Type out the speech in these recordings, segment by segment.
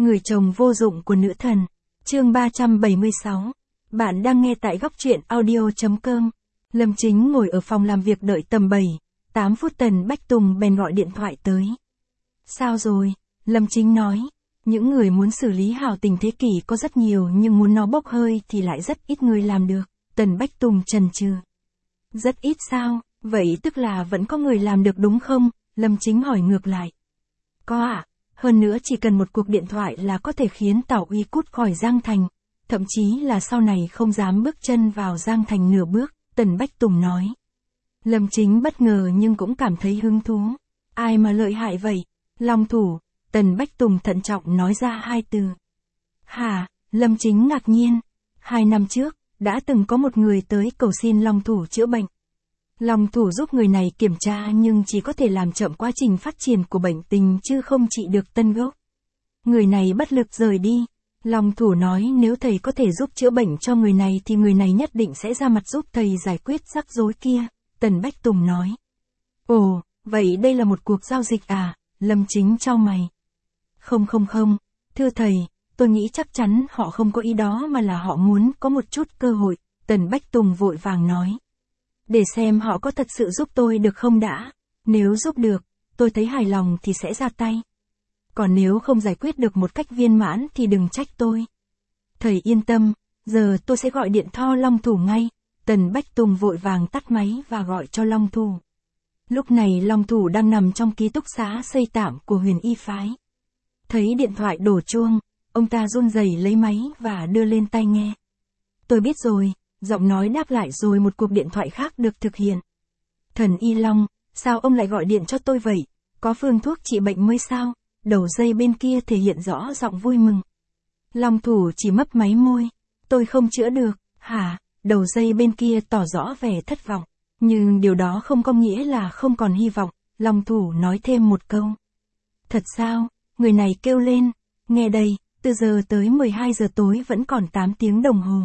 Người chồng vô dụng của nữ thần. Chương 376. Bạn đang nghe tại góc truyện audio.com. Lâm Chính ngồi ở phòng làm việc đợi tầm 7-8 phút Tần Bách Tùng bèn gọi điện thoại tới. Sao rồi? Lâm Chính nói. Những người muốn xử lý hào tình thế kỷ có rất nhiều nhưng muốn nó bốc hơi thì lại rất ít người làm được. Tần Bách Tùng chần chừ. Rất ít sao? Vậy tức là vẫn có người làm được đúng không? Lâm Chính hỏi ngược lại. Có ạ. Hơn nữa chỉ cần một cuộc điện thoại là có thể khiến Tảo Uy cút khỏi Giang Thành. Thậm chí là sau này không dám bước chân vào Giang Thành nửa bước, Tần Bách Tùng nói. Lâm Chính bất ngờ nhưng cũng cảm thấy hứng thú. Ai mà lợi hại vậy? Long thủ. Tần Bách Tùng thận trọng nói ra hai từ. Hả? Lâm Chính ngạc nhiên. 2 năm trước, đã từng có một người tới cầu xin Long thủ chữa bệnh. Long thủ giúp người này kiểm tra nhưng chỉ có thể làm chậm quá trình phát triển của bệnh tình chứ không trị được tân gốc. Người này bất lực rời đi. Long thủ nói nếu thầy có thể giúp chữa bệnh cho người này thì người này nhất định sẽ ra mặt giúp thầy giải quyết rắc rối kia. Tần Bách Tùng nói. Ồ, vậy đây là một cuộc giao dịch à? Lâm Chính chau mày. Không, thưa thầy, tôi nghĩ chắc chắn họ không có ý đó mà là họ muốn có một chút cơ hội. Tần Bách Tùng vội vàng nói. Để xem họ có thật sự giúp tôi được không đã. Nếu giúp được, tôi thấy hài lòng thì sẽ ra tay. Còn nếu không giải quyết được một cách viên mãn thì đừng trách tôi. Thầy yên tâm, giờ tôi sẽ gọi điện cho Long thủ ngay. Tần Bách Tùng vội vàng tắt máy và gọi cho Long thủ. Lúc này Long thủ đang nằm trong ký túc xá xây tạm của Huyền Y phái. Thấy điện thoại đổ chuông, ông ta run rẩy lấy máy và đưa lên tai nghe. Tôi biết rồi. Giọng nói đáp lại rồi một cuộc điện thoại khác được thực hiện. Thần Y Long, sao ông lại gọi điện cho tôi vậy? Có phương thuốc trị bệnh mới sao? Đầu dây bên kia thể hiện rõ giọng vui mừng. Long thủ chỉ mấp máy môi. Tôi không chữa được, hả? Đầu dây bên kia tỏ rõ vẻ thất vọng. Nhưng điều đó không có nghĩa là không còn hy vọng. Long thủ nói thêm một câu. Thật sao? Người này kêu lên. Nghe đây, từ giờ tới 12 giờ tối vẫn còn 8 tiếng đồng hồ.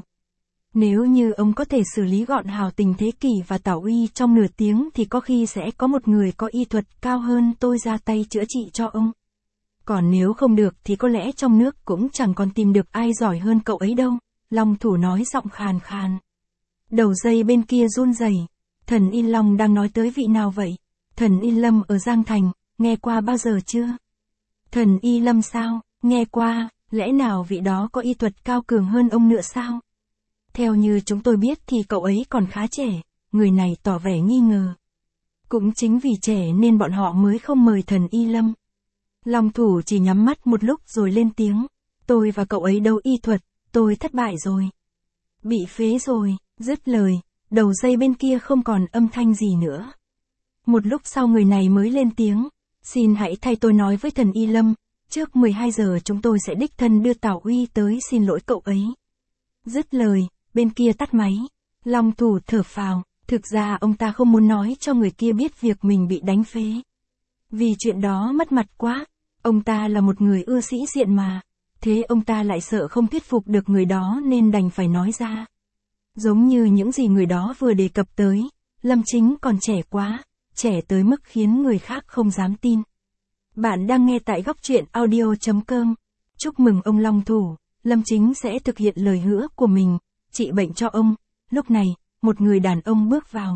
Nếu như ông có thể xử lý gọn hào tình thế kỷ và Tảo Uy trong nửa tiếng thì có khi sẽ có một người có y thuật cao hơn tôi ra tay chữa trị cho ông. Còn nếu không được thì có lẽ trong nước cũng chẳng còn tìm được ai giỏi hơn cậu ấy đâu. Long thủ nói giọng khàn khàn. Đầu dây bên kia run rẩy. Thần Y Long đang nói tới vị nào vậy? Thần Y Lâm ở Giang Thành, nghe qua bao giờ chưa? Thần Y Lâm sao? Nghe qua, lẽ nào vị đó có y thuật cao cường hơn ông nữa sao? Theo như chúng tôi biết thì cậu ấy còn khá trẻ, người này tỏ vẻ nghi ngờ. Cũng chính vì trẻ nên bọn họ mới không mời thần Y Lâm. Long thủ chỉ nhắm mắt một lúc rồi lên tiếng. Tôi và cậu ấy đấu y thuật, tôi thất bại rồi. Bị phế rồi, dứt lời, đầu dây bên kia không còn âm thanh gì nữa. Một lúc sau người này mới lên tiếng. Xin hãy thay tôi nói với thần Y Lâm, trước 12 giờ chúng tôi sẽ đích thân đưa Tảo Uy tới xin lỗi cậu ấy. Dứt lời. Bên kia tắt máy. Long thủ thở phào. Thực ra ông ta không muốn nói cho người kia biết việc mình bị đánh phế. Vì chuyện đó mất mặt quá. Ông ta là một người ưa sĩ diện mà. Thế ông ta lại sợ không thuyết phục được người đó nên đành phải nói ra. Giống như những gì người đó vừa đề cập tới. Lâm Chính còn trẻ quá. Trẻ tới mức khiến người khác không dám tin. Bạn đang nghe tại góc truyện audio.com. Chúc mừng ông Long thủ. Lâm Chính sẽ thực hiện lời hứa của mình. Trị bệnh cho ông. Lúc này, một người đàn ông bước vào.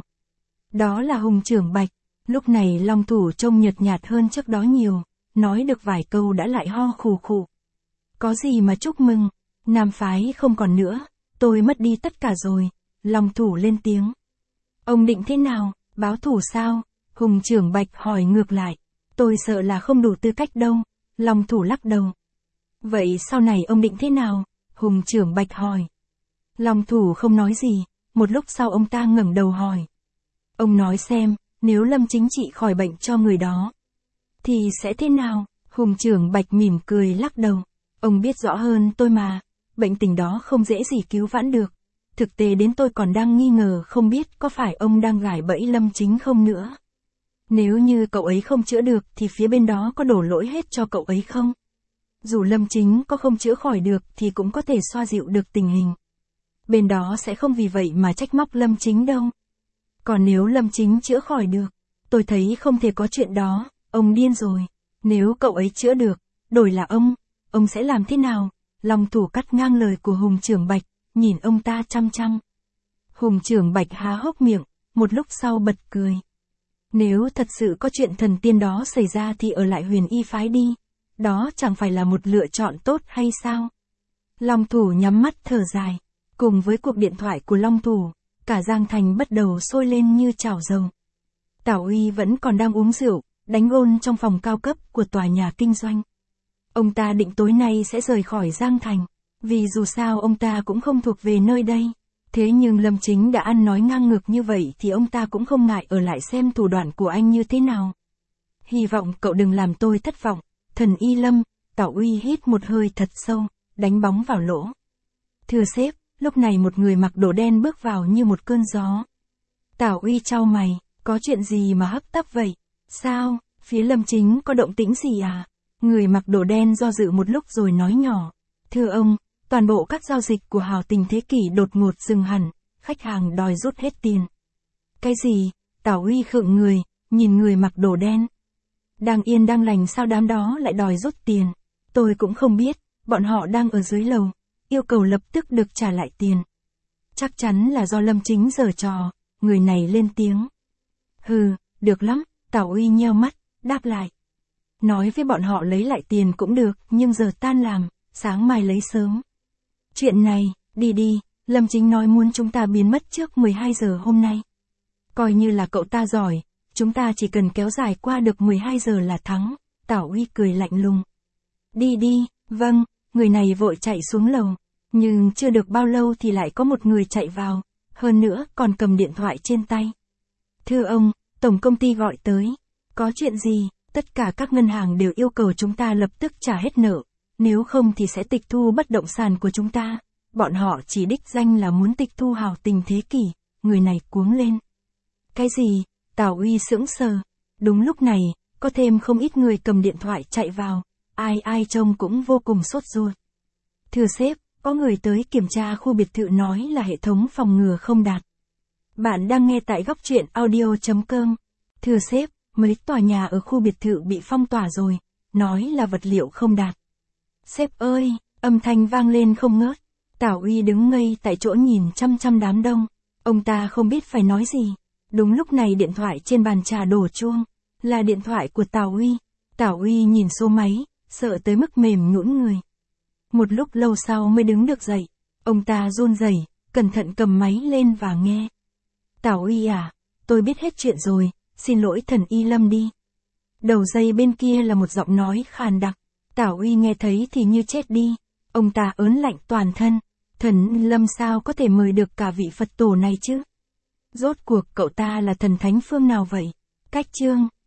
Đó là Hùng Trưởng Bạch. Lúc này Long thủ trông nhợt nhạt hơn trước đó nhiều. Nói được vài câu đã lại ho khù khụ. Có gì mà chúc mừng. Nam phái không còn nữa. Tôi mất đi tất cả rồi. Long thủ lên tiếng. Ông định thế nào? Báo thù sao? Hùng Trưởng Bạch hỏi ngược lại. Tôi sợ là không đủ tư cách đâu. Long thủ lắc đầu. Vậy sau này ông định thế nào? Hùng Trưởng Bạch hỏi. Long thủ không nói gì, một lúc sau ông ta ngẩng đầu hỏi. Ông nói xem, nếu Lâm Chính trị khỏi bệnh cho người đó, thì sẽ thế nào? Hùng Trưởng Bạch mỉm cười lắc đầu. Ông biết rõ hơn tôi mà, bệnh tình đó không dễ gì cứu vãn được. Thực tế đến tôi còn đang nghi ngờ không biết có phải ông đang gài bẫy Lâm Chính không nữa. Nếu như cậu ấy không chữa được thì phía bên đó có đổ lỗi hết cho cậu ấy không? Dù Lâm Chính có không chữa khỏi được thì cũng có thể xoa dịu được tình hình. Bên đó sẽ không vì vậy mà trách móc Lâm Chính đâu. Còn nếu Lâm Chính chữa khỏi được, tôi thấy không thể có chuyện đó, ông điên rồi. Nếu cậu ấy chữa được, đổi là ông, ông sẽ làm thế nào? Long Thủ cắt ngang lời của Hùng Trưởng Bạch, nhìn ông ta chăm chăm. Hùng Trưởng Bạch há hốc miệng, một lúc sau bật cười. Nếu thật sự có chuyện thần tiên đó xảy ra thì ở lại Huyền Y phái đi. Đó chẳng phải là một lựa chọn tốt hay sao? Long Thủ nhắm mắt thở dài. Cùng với cuộc điện thoại của Long Thủ, cả Giang Thành bắt đầu sôi lên như chảo dầu. Tào Uy vẫn còn đang uống rượu, đánh gôn trong phòng cao cấp của tòa nhà kinh doanh. Ông ta định tối nay sẽ rời khỏi Giang Thành, vì dù sao ông ta cũng không thuộc về nơi đây. Thế nhưng Lâm Chính đã ăn nói ngang ngược như vậy thì ông ta cũng không ngại ở lại xem thủ đoạn của anh như thế nào. Hy vọng cậu đừng làm tôi thất vọng, Thần Y Lâm. Tào Uy hít một hơi thật sâu, đánh bóng vào lỗ. Thưa sếp, lúc này một người mặc đồ đen bước vào như một cơn gió. Tào Uy chau mày, có chuyện gì mà hấp tấp vậy? Sao, phía Lâm Chính có động tĩnh gì à? Người mặc đồ đen do dự một lúc rồi nói nhỏ. Thưa ông, toàn bộ các giao dịch của Hào Tình Thế Kỷ đột ngột dừng hẳn, khách hàng đòi rút hết tiền. Cái gì? Tào Uy khựng người, nhìn người mặc đồ đen. Đang yên đang lành sao đám đó lại đòi rút tiền? Tôi cũng không biết, bọn họ đang ở dưới lầu, yêu cầu lập tức được trả lại tiền. Chắc chắn là do Lâm Chính giở trò, người này lên tiếng. Hừ, được lắm, Tào Uy nheo mắt, đáp lại. Nói với bọn họ lấy lại tiền cũng được, nhưng giờ tan làm, sáng mai lấy sớm. Chuyện này, đi đi, Lâm Chính nói muốn chúng ta biến mất trước 12 giờ hôm nay. Coi như là cậu ta giỏi, chúng ta chỉ cần kéo dài qua được 12 giờ là thắng. Tào Uy cười lạnh lùng. Đi đi, vâng, người này vội chạy xuống lầu. Nhưng chưa được bao lâu thì lại có một người chạy vào, hơn nữa còn cầm điện thoại trên tay. Thưa ông, tổng công ty gọi tới. Có chuyện gì? Tất cả các ngân hàng đều yêu cầu chúng ta lập tức trả hết nợ, nếu không thì sẽ tịch thu bất động sản của chúng ta. Bọn họ chỉ đích danh là muốn tịch thu Hào Tình Thế Kỷ. Người này cuống lên. Cái gì? Tào Uy sững sờ. Đúng lúc này, có thêm không ít người cầm điện thoại chạy vào. Ai ai trông cũng vô cùng sốt ruột. Thưa sếp, có người tới kiểm tra khu biệt thự nói là hệ thống phòng ngừa không đạt. Bạn đang nghe tại góc truyện audio.com. Thưa sếp, mấy tòa nhà ở khu biệt thự bị phong tỏa rồi, nói là vật liệu không đạt. Sếp ơi, âm thanh vang lên không ngớt. Tào Uy đứng ngây tại chỗ nhìn chăm chăm đám đông. Ông ta không biết phải nói gì. Đúng lúc này điện thoại trên bàn trà đổ chuông. Là điện thoại của Tào Uy. Tào Uy nhìn số máy, sợ tới mức mềm nhũn người. Một lúc lâu sau mới đứng được dậy. Ông ta run rẩy, cẩn thận cầm máy lên và nghe. Tào Uy à, tôi biết hết chuyện rồi, xin lỗi Thần Y Lâm đi. Đầu dây bên kia là một giọng nói khàn đặc. Tào Uy nghe thấy thì như chết đi. Ông ta ớn lạnh toàn thân. Thần Lâm sao có thể mời được cả vị Phật tổ này chứ? Rốt cuộc cậu ta là thần thánh phương nào vậy? Cách chương